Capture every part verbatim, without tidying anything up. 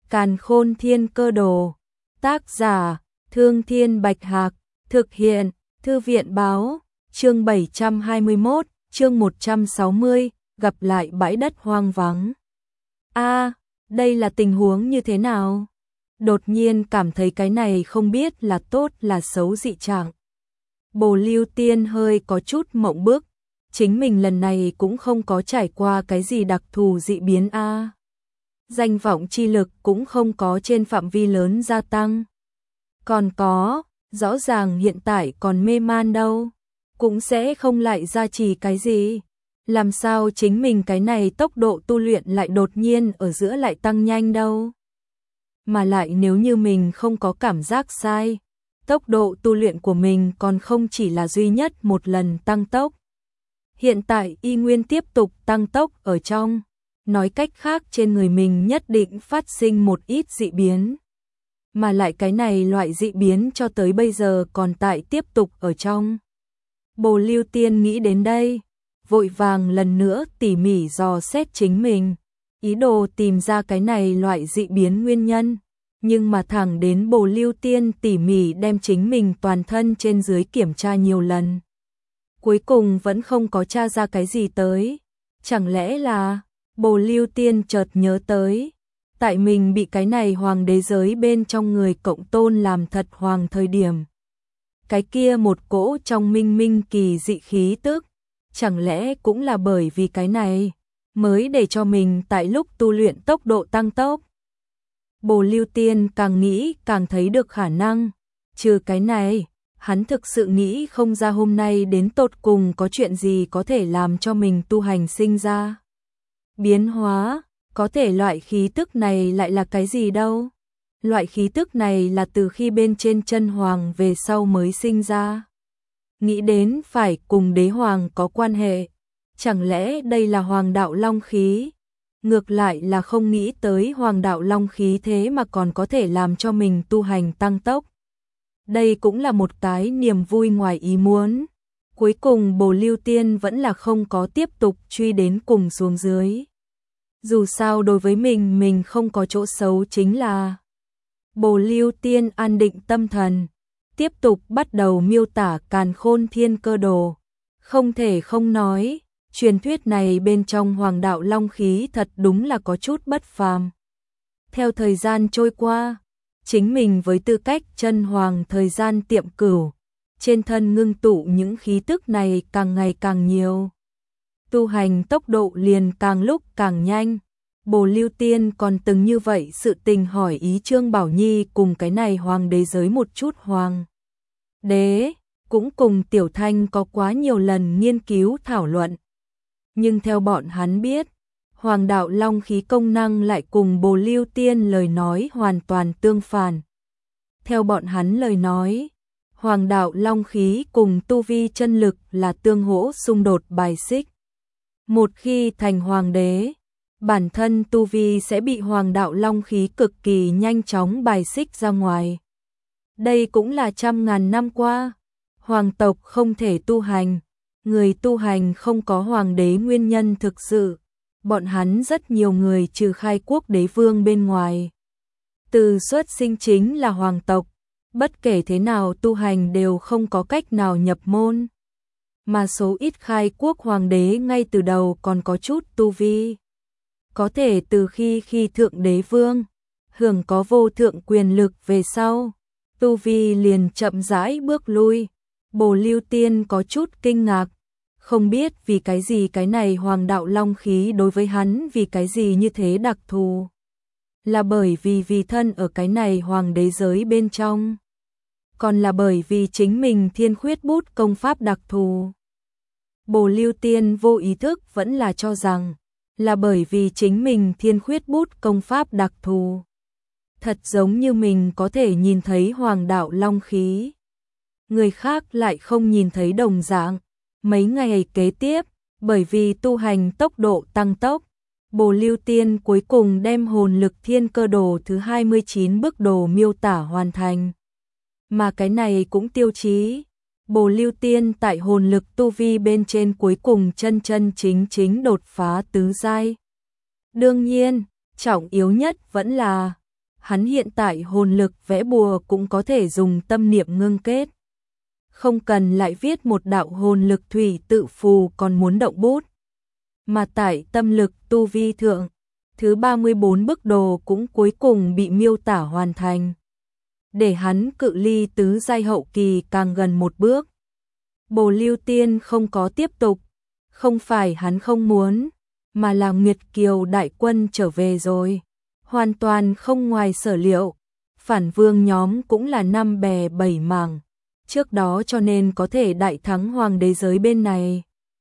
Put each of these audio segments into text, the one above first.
Càn Khôn Thiên Cơ Đồ. Tác giả: Thương Thiên Bạch Hạc. Thực hiện: Thư viện Báo. Chương bảy trăm hai mươi mốt, chương một trăm sáu mươi, gặp lại bãi đất hoang vắng. A, đây là tình huống như thế nào? Đột nhiên cảm thấy cái này không biết là tốt là xấu dị trạng. Bồ Lưu Tiên hơi có chút mộng bức, chính mình lần này cũng không có trải qua cái gì đặc thù dị biến a. Danh vọng chi lực cũng không có trên phạm vi lớn gia tăng. Còn có, rõ ràng hiện tại còn mê man đâu, cũng sẽ không lại gia trì cái gì. Làm sao chính mình cái này tốc độ tu luyện lại đột nhiên ở giữa lại tăng nhanh đâu. Mà lại nếu như mình không có cảm giác sai, tốc độ tu luyện của mình còn không chỉ là duy nhất một lần tăng tốc. Hiện tại y nguyên tiếp tục tăng tốc ở trong, nói cách khác trên người mình nhất định phát sinh một ít dị biến. Mà lại cái này loại dị biến cho tới bây giờ còn tại tiếp tục ở trong. Bồ Lưu Tiên nghĩ đến đây, vội vàng lần nữa tỉ mỉ dò xét chính mình, ý đồ tìm ra cái này loại dị biến nguyên nhân. Nhưng mà thẳng đến Bồ Lưu Tiên tỉ mỉ đem chính mình toàn thân trên dưới kiểm tra nhiều lần, cuối cùng vẫn không có tra ra cái gì tới. Chẳng lẽ là... Bồ Lưu Tiên chợt nhớ tới, tại mình bị cái này hoàng đế giới bên trong người cộng tôn làm thật hoàng thời điểm. Cái kia một cỗ trong minh minh kỳ dị khí tức, chẳng lẽ cũng là bởi vì cái này, mới để cho mình tại lúc tu luyện tốc độ tăng tốc. Bồ Lưu Tiên càng nghĩ càng thấy được khả năng, trừ cái này, hắn thực sự nghĩ không ra hôm nay đến tột cùng có chuyện gì có thể làm cho mình tu hành sinh ra biến hóa. Có thể loại khí tức này lại là cái gì đâu? Loại khí tức này là từ khi bên trên chân hoàng về sau mới sinh ra. Nghĩ đến phải cùng đế hoàng có quan hệ. Chẳng lẽ đây là hoàng đạo long khí? Ngược lại là không nghĩ tới hoàng đạo long khí thế mà còn có thể làm cho mình tu hành tăng tốc. Đây cũng là một cái niềm vui ngoài ý muốn. Cuối cùng Bồ Lưu Tiên vẫn là không có tiếp tục truy đến cùng xuống dưới. Dù sao đối với mình mình không có chỗ xấu chính là. Bồ Lưu Tiên an định tâm thần, tiếp tục bắt đầu miêu tả Càn Khôn Thiên Cơ Đồ. Không thể không nói, truyền thuyết này bên trong hoàng đạo long khí thật đúng là có chút bất phàm. Theo thời gian trôi qua, chính mình với tư cách chân hoàng thời gian tiệm cửu, trên thân ngưng tụ những khí tức này càng ngày càng nhiều. Tu hành tốc độ liền càng lúc càng nhanh. Bồ Lưu Tiên còn từng như vậy sự tình hỏi ý Trương Bảo Nhi cùng cái này hoàng đế giới một chút hoàng đế, cũng cùng Tiểu Thanh có quá nhiều lần nghiên cứu thảo luận. Nhưng theo bọn hắn biết, hoàng đạo long khí công năng lại cùng Bồ Lưu Tiên lời nói hoàn toàn tương phản. Theo bọn hắn lời nói, hoàng đạo long khí cùng tu vi chân lực là tương hỗ xung đột bài xích. Một khi thành hoàng đế, bản thân tu vi sẽ bị hoàng đạo long khí cực kỳ nhanh chóng bài xích ra ngoài. Đây cũng là trăm ngàn năm qua, hoàng tộc không thể tu hành, người tu hành không có hoàng đế nguyên nhân thực sự. Bọn hắn rất nhiều người trừ khai quốc đế vương bên ngoài, từ xuất sinh chính là hoàng tộc, bất kể thế nào tu hành đều không có cách nào nhập môn. Mà số ít khai quốc hoàng đế ngay từ đầu còn có chút tu vi, có thể từ khi khi thượng đế vương, hưởng có vô thượng quyền lực về sau, tu vi liền chậm rãi bước lui. Bồ Lưu Tiên có chút kinh ngạc, không biết vì cái gì cái này hoàng đạo long khí đối với hắn vì cái gì như thế đặc thù. Là bởi vì vì thân ở cái này hoàng đế giới bên trong, còn là bởi vì chính mình thiên khuyết bút công pháp đặc thù. Bồ Lưu Tiên vô ý thức vẫn là cho rằng là bởi vì chính mình thiên khuyết bút công pháp đặc thù. Thật giống như mình có thể nhìn thấy hoàng đạo long khí, người khác lại không nhìn thấy đồng dạng. Mấy ngày kế tiếp, bởi vì tu hành tốc độ tăng tốc, Bồ Lưu Tiên cuối cùng đem hồn lực thiên cơ đồ thứ hai mươi chín bức đồ miêu tả hoàn thành. Mà cái này cũng tiêu chí Bồ Lưu Tiên tại hồn lực tu vi bên trên cuối cùng chân chân chính chính đột phá tứ giai. Đương nhiên, trọng yếu nhất vẫn là Hắn hiện tại hồn lực vẽ bùa cũng có thể dùng tâm niệm ngưng kết. Không cần lại viết một đạo hồn lực thủy tự phù còn muốn động bút. Mà tại tâm lực tu vi thượng, thứ ba mươi bốn bức đồ cũng cuối cùng bị miêu tả hoàn thành. Để hắn cự ly tứ giai hậu kỳ càng gần một bước. Bồ Lưu Tiên không có tiếp tục, không phải hắn không muốn, mà là Nguyệt Kiều đại quân trở về rồi. Hoàn toàn không ngoài sở liệu, phản vương nhóm cũng là năm bè bảy mảng, trước đó cho nên có thể đại thắng hoàng đế giới bên này.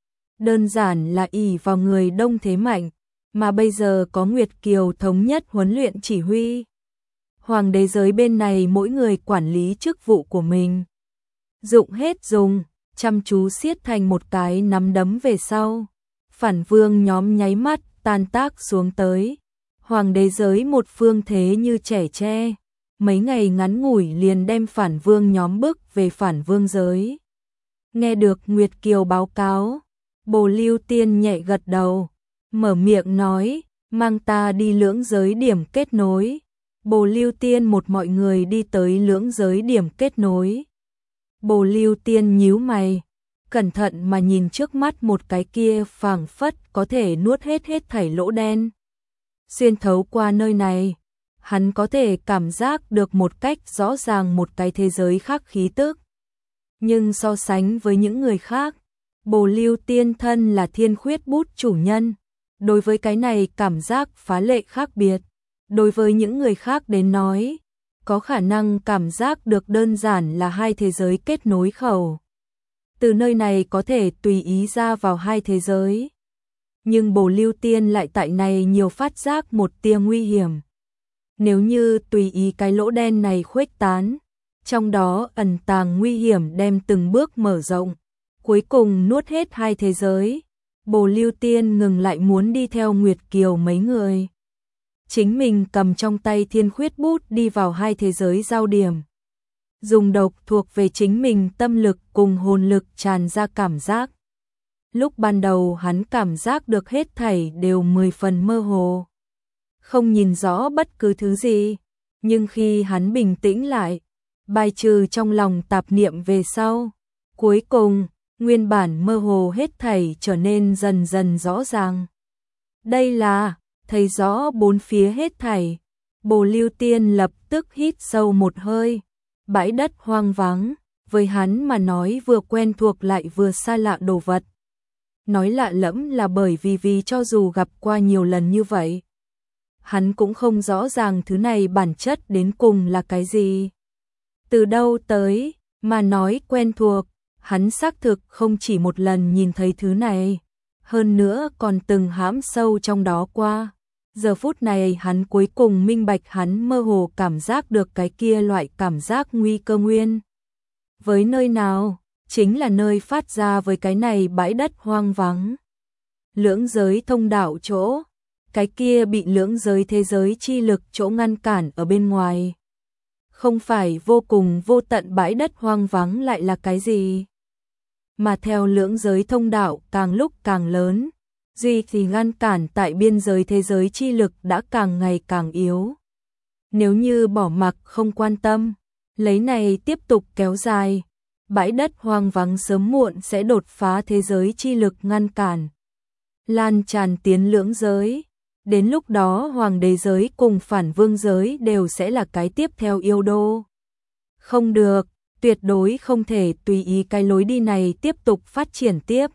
Đơn giản là ỷ vào người đông thế mạnh, mà bây giờ có Nguyệt Kiều thống nhất huấn luyện chỉ huy. Hoàng đế giới bên này mỗi người quản lý chức vụ của mình. Dụng hết dùng, chăm chú siết thành một cái nắm đấm về sau. Phản vương nhóm nháy mắt tan tác xuống tới. Hoàng đế giới một phương thế như trẻ tre. Mấy ngày ngắn ngủi liền đem phản vương nhóm bức về phản vương giới. Nghe được Nguyệt Kiều báo cáo, Bồ Lưu Tiên nhẹ gật đầu, mở miệng nói, mang ta đi lưỡng giới điểm kết nối. Bồ Lưu Tiên một mọi người đi tới lưỡng giới điểm kết nối. Bồ Lưu Tiên nhíu mày, cẩn thận mà nhìn trước mắt một cái kia phảng phất có thể nuốt hết hết thảy lỗ đen. Xuyên thấu qua nơi này, hắn có thể cảm giác được một cách rõ ràng một cái thế giới khác khí tức. Nhưng so sánh với những người khác, Bồ Lưu Tiên thân là Thiên Khuyết bút chủ nhân, đối với cái này cảm giác phá lệ khác biệt. Đối với những người khác đến nói, có khả năng cảm giác được đơn giản là hai thế giới kết nối khẩu. Từ nơi này có thể tùy ý ra vào hai thế giới. Nhưng Bồ Lưu Tiên lại tại này nhiều phát giác một tia nguy hiểm. Nếu như tùy ý cái lỗ đen này khuếch tán, trong đó ẩn tàng nguy hiểm đem từng bước mở rộng, cuối cùng nuốt hết hai thế giới. Bồ Lưu Tiên ngừng lại muốn đi theo Nguyệt Kiều mấy người. Chính mình cầm trong tay Thiên Khuyết bút đi vào hai thế giới giao điểm. Dùng độc thuộc về chính mình tâm lực cùng hồn lực tràn ra cảm giác. Lúc ban đầu hắn cảm giác được hết thảy đều mười phần mơ hồ. Không nhìn rõ bất cứ thứ gì, nhưng khi hắn bình tĩnh lại, bài trừ trong lòng tạp niệm về sau, cuối cùng, nguyên bản mơ hồ hết thảy trở nên dần dần rõ ràng. Đây là, thấy rõ bốn phía hết thảy, Bồ Lưu Tiên lập tức hít sâu một hơi, bãi đất hoang vắng, với hắn mà nói vừa quen thuộc lại vừa xa lạ đồ vật. Nói lạ lẫm là bởi vì vì cho dù gặp qua nhiều lần như vậy, hắn cũng không rõ ràng thứ này bản chất đến cùng là cái gì. Từ đâu tới, mà nói quen thuộc, hắn xác thực không chỉ một lần nhìn thấy thứ này, hơn nữa còn từng hãm sâu trong đó qua. Giờ phút này hắn cuối cùng minh bạch hắn mơ hồ cảm giác được cái kia loại cảm giác nguy cơ nguyên. Với nơi nào, chính là nơi phát ra với cái này bãi đất hoang vắng. Lưỡng giới thông đạo chỗ, cái kia bị lưỡng giới thế giới chi lực chỗ ngăn cản ở bên ngoài. Không phải vô cùng vô tận bãi đất hoang vắng lại là cái gì? Mà theo lưỡng giới thông đạo càng lúc càng lớn, duy thì ngăn cản tại biên giới thế giới chi lực đã càng ngày càng yếu. Nếu như bỏ mặc không quan tâm, lấy này tiếp tục kéo dài, bãi đất hoang vắng sớm muộn sẽ đột phá thế giới chi lực ngăn cản, lan tràn tiến lưỡng giới. Đến lúc đó hoàng đế giới cùng phản vương giới đều sẽ là cái tiếp theo yêu đô. Không được, tuyệt đối không thể tùy ý cái lối đi này tiếp tục phát triển tiếp.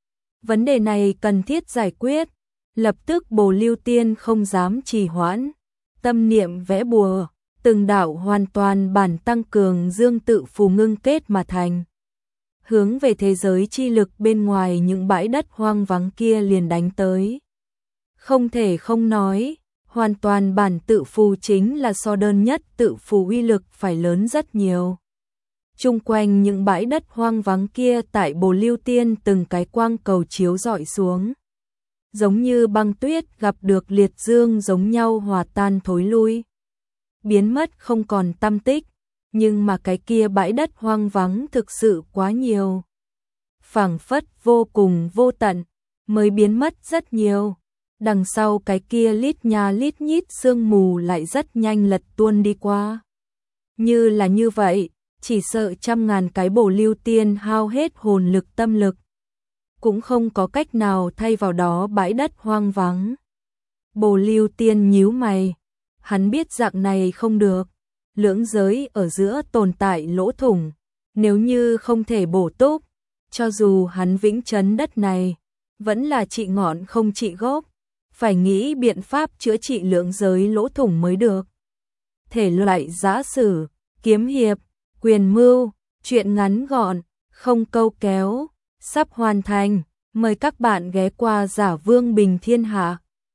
Vấn đề này cần thiết giải quyết. Lập tức Bồ Lưu Tiên không dám trì hoãn, tâm niệm vẽ bùa, từng đạo hoàn toàn bản tăng cường dương tự phù ngưng kết mà thành. Hướng về thế giới chi lực bên ngoài những bãi đất hoang vắng kia liền đánh tới. Không thể không nói, hoàn toàn bản tự phù chính là so đơn nhất tự phù uy lực phải lớn rất nhiều. Chung quanh những bãi đất hoang vắng kia tại Bồ Lưu Tiên từng cái quang cầu chiếu rọi xuống. Giống như băng tuyết gặp được liệt dương giống nhau hòa tan thối lui. Biến mất không còn tăm tích, nhưng mà cái kia bãi đất hoang vắng thực sự quá nhiều. Phảng phất vô cùng vô tận, mới biến mất rất nhiều. đằng sau cái kia lít nha lít nhít sương mù lại rất nhanh lật tuôn đi qua. Như là như vậy, chỉ sợ trăm ngàn cái bổ lưu tiên hao hết hồn lực tâm lực, cũng không có cách nào thay vào đó bãi đất hoang vắng. Bổ lưu tiên nhíu mày, hắn biết dạng này không được, lưỡng giới ở giữa tồn tại lỗ thủng, nếu như không thể bổ túc, cho dù hắn vĩnh trấn đất này, vẫn là trị ngọn không trị gốc, phải nghĩ biện pháp chữa trị lưỡng giới lỗ thủng mới được. Thể loại giã sử, kiếm hiệp, quyền mưu, truyện ngắn gọn, không câu kéo, sắp hoàn thành, mời các bạn ghé qua Giả Vương Bình Thiên Hạ.